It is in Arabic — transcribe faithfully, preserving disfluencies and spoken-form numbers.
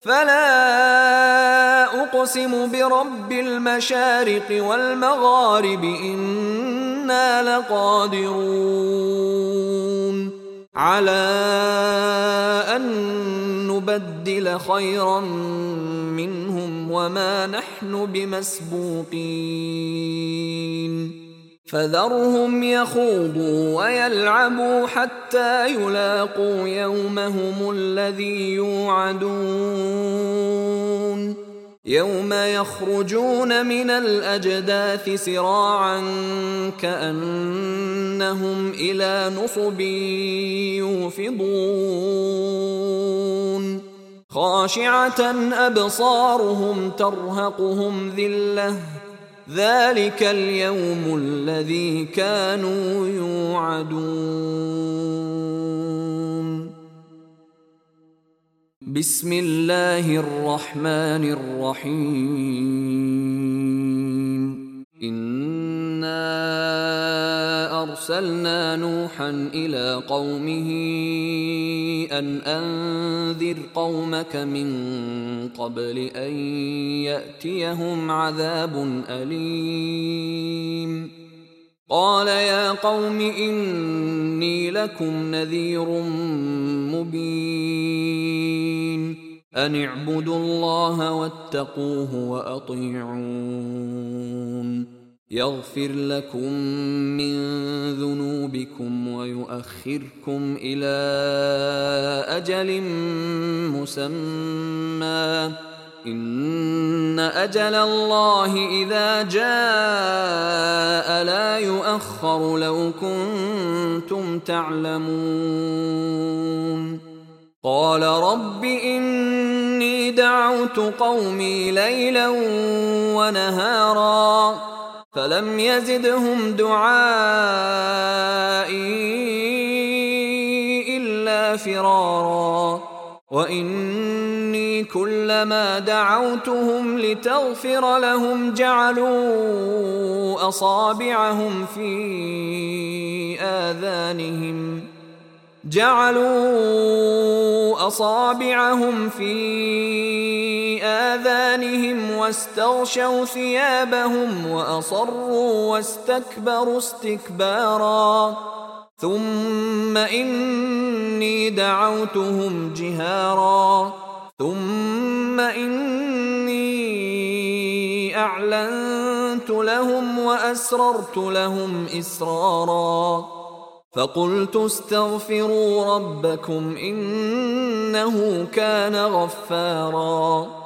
فلا أقسم برب المشارق والمغارب إنا لقادرون على أن نبدل خيرا منهم وما نحن بمسبوقين فذرهم يخوضوا ويلعبوا حتى يلاقوا يومهم الذي يوعدون يوم يخرجون من الأجداث سراعا كأنهم إلى نصب يوفضون خاشعة أبصارهم ترهقهم ذلة ذلك اليوم الذي كانوا يوعدون. بسم الله الرحمن الرحيم. إنا أرسلنا نوحا إلى قومه أن أنذر قومك من قبل أن يأتيهم عذاب أليم. قال يا قوم إني لكم نذير مبين أن اعبدوا الله واتقوه وأطيعون يغفر لكم من ذنوبكم ويؤخركم إلى أجل مسمى إن أجل الله إذا جاء لا يؤخر لو كنتم تعلمون. قال رب إني دعوت قومي ليلا ونهارا فلم يزدهم دعائي إلا فرارا وإني كلما دعوتهم لتغفر لهم جعلوا أصابعهم في آذانهم جعلوا أصابعهم في آذانهم واستغشوا ثيابهم وأصروا واستكبروا استكبارا ثم إني دعوتهم جهارا ثم إني أعلنت لهم وأسررت لهم إسرارا فقلت استغفروا ربكم إنه كان غفارا